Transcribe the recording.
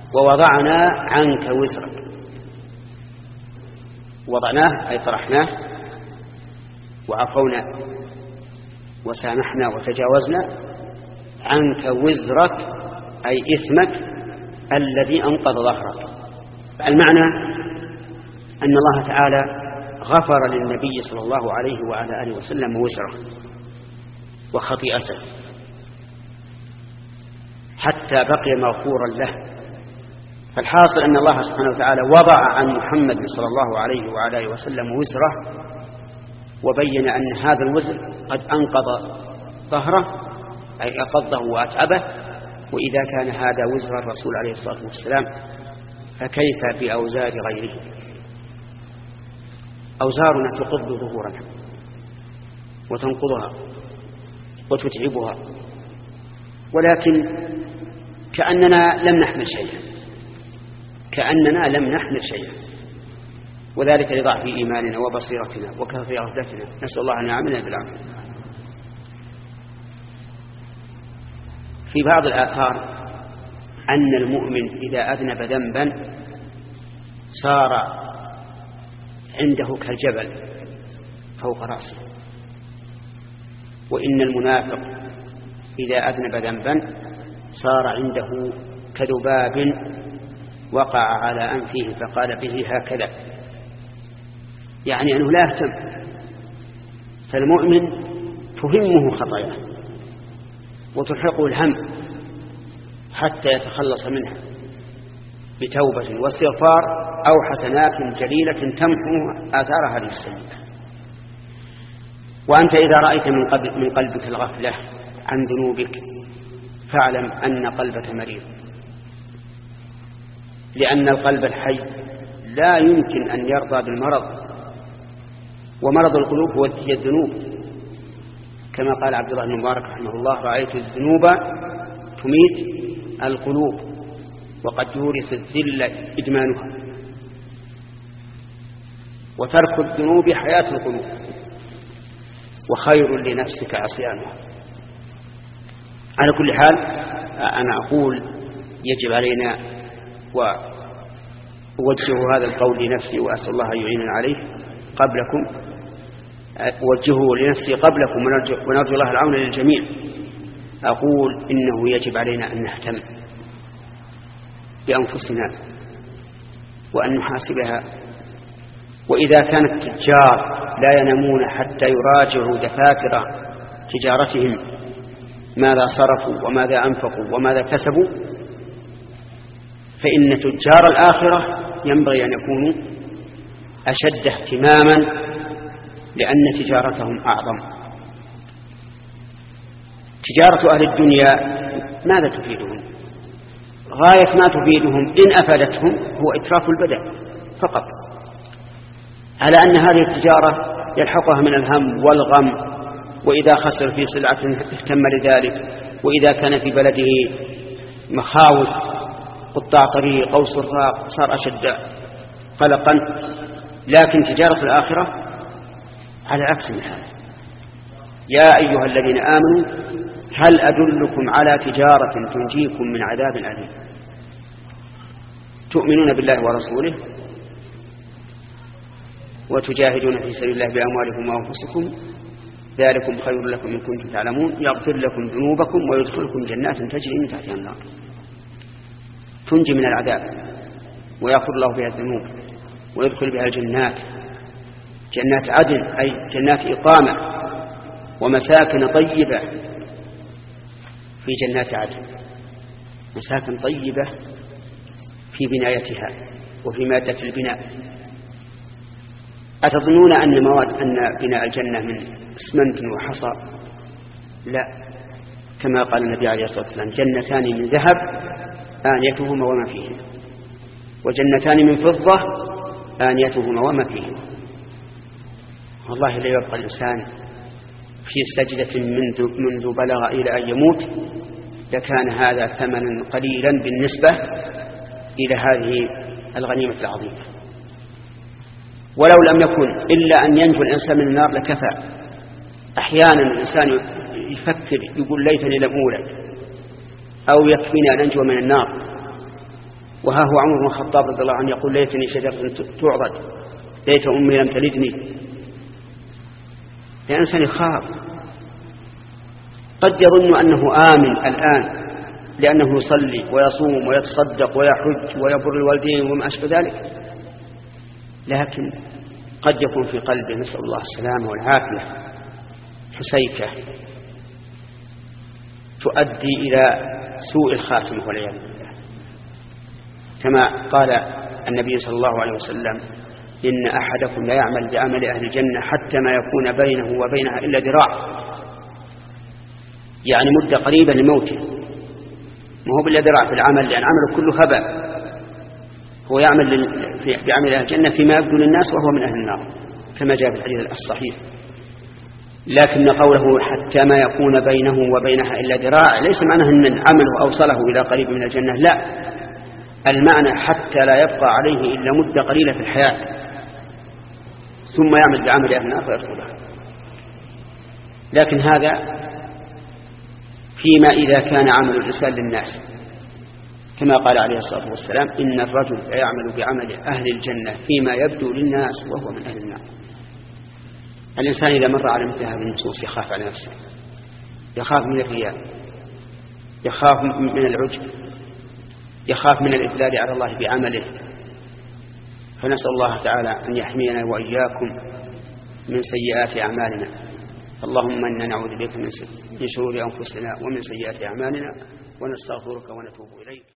ووضعنا عنك وزرك. وضعناه أي طرحناه وعفونا وسامحنا وتجاوزنا عنك وزرك أي إثمك الذي أنقض ظهرك. المعنى أن الله تعالى غفر للنبي صلى الله عليه وعلى آله وسلم وزره وخطيئته حتى بقي مغفورا له. فالحاصل أن الله سبحانه وتعالى وضع عن محمد صلى الله عليه وعلى آله وسلم وزره، وبين أن هذا الوزر قد أنقض ظهره أي أقضه وأتعبه. وإذا كان هذا وزر الرسول عليه الصلاة والسلام فكيف بأوزار غيره؟ أوزارنا تقض ظهورنا وتنقضها وتتعبها، ولكن كأننا لم نحمل شيئا، وذلك لضعف إيماننا وبصيرتنا وكثرة غفلتنا. نسأل الله أن يعاملنا بالعافية. في بعض الآثار أن المؤمن إذا أذنب ذنبا صار عنده كالجبل فوق رأسه، وإن المنافق إذا أذنب ذنبا صار عنده كذباب وقع على أنفه فقال به هكذا، يعني أنه لا يهتم. فالمؤمن تهمه خطاياه وتلحقه الهم حتى يتخلص منها بتوبة واستغفار أو حسنات جليلة تمحو آثار هذه السيئة. وأنت إذا رأيت من قلبك الغفلة عن ذنوبك فاعلم أن قلبك مريض، لأن القلب الحي لا يمكن أن يرضى بالمرض، ومرض القلوب هي الذنوب، كما قال عبد الله بن مبارك رحمه الله: رأيت الذنوب تميت القلوب وقد يورث الذل إدمانها، وترك الذنوب حياة القلوب، وخير لنفسك عصيانها. على كل حال أنا أقول يجب علينا، وأوجه هذا القول لنفسي وأسأل الله أن يعيننا عليه قبلكم، أوجهه لنفسي قبلكم ونرجو الله العون للجميع. أقول إنه يجب علينا أن نهتم بأنفسنا وأن نحاسبها. وإذا كان التجار لا ينامون حتى يراجعوا دفاتر تجارتهم ماذا صرفوا وماذا أنفقوا وماذا كسبوا، فإن تجار الآخرة ينبغي أن يكونوا أشد اهتماما، لأن تجارتهم أعظم. تجارة أهل الدنيا ماذا تفيدهم؟ غاية ما تفيدهم إن أفادتهم هو إتراف البدن فقط، على أن هذه التجارة يلحقها من الهم والغم، وإذا خسر في سلعة اهتم لذلك، وإذا كان في بلده مخاوف قطاع طريق أو سراق صار أشد قلقا. لكن تجارة الآخرة على عكس من هذا. يا أيها الذين آمنوا هل أدلكم على تجارة تنجيكم من عذاب أليم تؤمنون بالله ورسوله وتجاهدون في سبيل الله بأموالكم وأنفسكم ذلكم خير لكم إن كنتم تعلمون يغفر لكم ذنوبكم ويدخلكم جنات تجري من تحتها النار تنجي من العذاب ويغفر الله بها الذنوب ويدخل بها الجنات، جنات عدن أي جنات إقامة ومساكن طيبة في جنات عدن، مساكن طيبة في بنايتها وفي مادة البناء. أتظنون أن بناء الجنة من اسمنت وحصى؟ لا، كما قال النبي عليه الصلاة والسلام: جنتان من ذهب آنيتهما وما فيهما، وجنتان من فضة آنيتهما وما فيهما. والله لا يبقى الإنسان في سجدة منذ بلغ إلى أن يموت لكان هذا ثمنا قليلا بالنسبة إلى هذه الغنيمة العظيمة. ولو لم يكن إلا أن ينجو الإنسان من النار لكفى. أحيانا الإنسان يفكر يقول: ليتني لم أولد، أو يكفيني أن أنجو من النار. وها هو عمر بن الخطاب رضي الله عنه يقول ليتني شجرة تعضد، ليت أمي لم تلدني. الإنسان يخاف، قد يظن أنه آمن الآن لأنه يصلي ويصوم ويتصدق ويحج ويبر الوالدين وما أشبه ذلك، لكن قد يكون في قلبه، نسأل الله السلامة والعافية، حسيكة تؤدي إلى سوء الخاتمة والعياذ بالله. كما قال النبي صلى الله عليه وسلم: إن أحدكم لا يعمل بعمل أهل الجنة حتى ما يكون بينه وبينها إلا ذراع، يعني مدة قريبة لموته، ما هو بالله ذراع في العمل، لأن عمله كله هباء. هو يعمل بعمل أهل الجنة فيما يبدو للناس وهو من أهل النار كما جاء في الحديث الصحيح. لكن قوله حتى ما يكون بينه وبينها إلا ذراع ليس معناه أن عمله أوصله إلى قريب من الجنة، لا، المعنى حتى لا يبقى عليه إلا مدة قليلة في الحياة ثم يعمل بعمل أهل النار فيدخلها. لكن هذا فيما إذا كان عمل الإنسان للناس، كما قال عليه الصلاة والسلام: إن الرجل لا يعمل بعمل أهل الجنة فيما يبدو للناس وهو من أهل النار. الإنسان إذا مر على مثل هذه النصوص يخاف على نفسه، يخاف من الرياء، يخاف من العجب، يخاف من الإذلال على الله بعمله. فنسأل الله تعالى أن يحمينا وإياكم من سيئات أعمالنا. اللهم إنا نعوذ بك من شرور أنفسنا ومن سيئات أعمالنا، ونستغفرك ونتوب إليك.